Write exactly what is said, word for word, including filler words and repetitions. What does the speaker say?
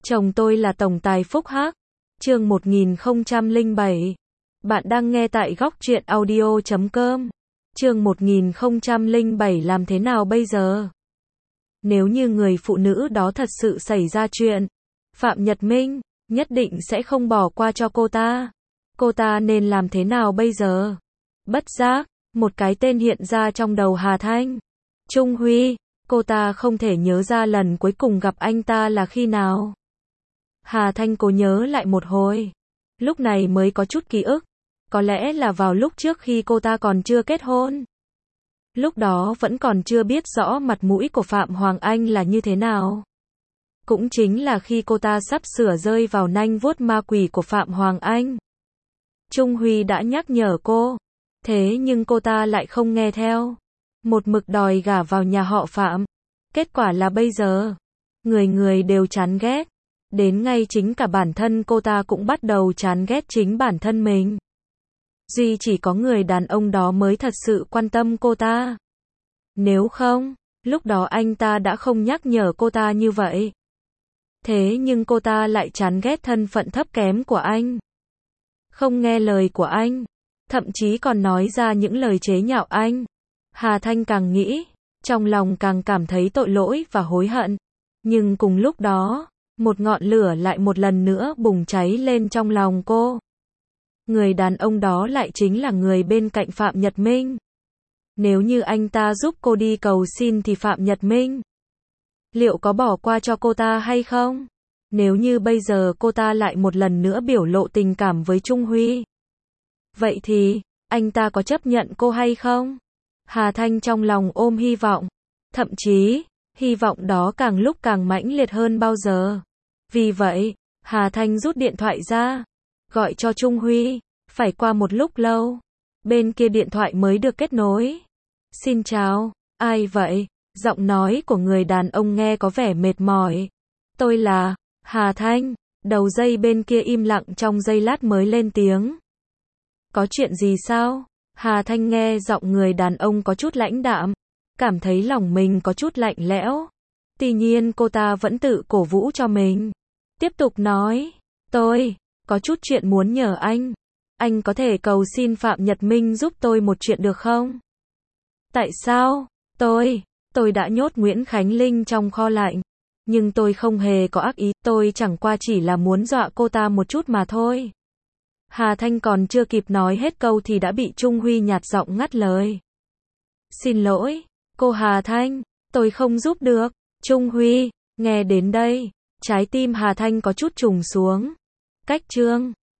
Chồng tôi là tổng tài Phúc Hắc. Chương một nghìn không trăm lẻ bảy. Bạn đang nghe tại góc truyện audio chấm com. Chương một nghìn không trăm lẻ bảy làm thế nào bây giờ? Nếu như người phụ nữ đó thật sự xảy ra chuyện, Phạm Nhật Minh nhất định sẽ không bỏ qua cho cô ta. Cô ta nên làm thế nào bây giờ? Bất giác, một cái tên hiện ra trong đầu Hà Thanh. Trung Huy, cô ta không thể nhớ ra lần cuối cùng gặp anh ta là khi nào. Hà Thanh cố nhớ lại một hồi, lúc này mới có chút ký ức, có lẽ là vào lúc trước khi cô ta còn chưa kết hôn. Lúc đó vẫn còn chưa biết rõ mặt mũi của Phạm Hoàng Anh là như thế nào. Cũng chính là khi cô ta sắp sửa rơi vào nanh vuốt ma quỷ của Phạm Hoàng Anh. Trung Huy đã nhắc nhở cô, thế nhưng cô ta lại không nghe theo, một mực đòi gả vào nhà họ Phạm. Kết quả là bây giờ, người người đều chán ghét, đến ngay chính cả bản thân cô ta cũng bắt đầu chán ghét chính bản thân mình. Duy chỉ có người đàn ông đó mới thật sự quan tâm cô ta. Nếu không, lúc đó anh ta đã không nhắc nhở cô ta như vậy. Thế nhưng cô ta lại chán ghét thân phận thấp kém của anh, không nghe lời của anh, thậm chí còn nói ra những lời chế nhạo anh. Hà Thanh càng nghĩ, trong lòng càng cảm thấy tội lỗi và hối hận. Nhưng cùng lúc đó, một ngọn lửa lại một lần nữa bùng cháy lên trong lòng cô. Người đàn ông đó lại chính là người bên cạnh Phạm Nhật Minh. Nếu như anh ta giúp cô đi cầu xin thì Phạm Nhật Minh liệu có bỏ qua cho cô ta hay không? Nếu như bây giờ cô ta lại một lần nữa biểu lộ tình cảm với Trung Huy, vậy thì, anh ta có chấp nhận cô hay không? Hà Thanh trong lòng ôm hy vọng, thậm chí, hy vọng đó càng lúc càng mãnh liệt hơn bao giờ. Vì vậy, Hà Thanh rút điện thoại ra, gọi cho Trung Huy. Phải qua một lúc lâu, bên kia điện thoại mới được kết nối. Xin chào, ai vậy? Giọng nói của người đàn ông nghe có vẻ mệt mỏi. Tôi là Hà Thanh. Đầu dây bên kia im lặng trong giây lát mới lên tiếng. Có chuyện gì sao? Hà Thanh nghe giọng người đàn ông có chút lãnh đạm, cảm thấy lòng mình có chút lạnh lẽo. Tuy nhiên cô ta vẫn tự cổ vũ cho mình, tiếp tục nói, tôi có chút chuyện muốn nhờ anh. Anh có thể cầu xin Phạm Nhật Minh giúp tôi một chuyện được không? Tại sao? Tôi, tôi đã nhốt Nguyễn Khánh Linh trong kho lạnh, nhưng tôi không hề có ác ý, tôi chẳng qua chỉ là muốn dọa cô ta một chút mà thôi. Hà Thanh còn chưa kịp nói hết câu thì đã bị Trung Huy nhạt giọng ngắt lời. Xin lỗi, cô Hà Thanh, tôi không giúp được. Trung Huy, nghe đến đây, trái tim Hà Thanh có chút trùng xuống. Cách chương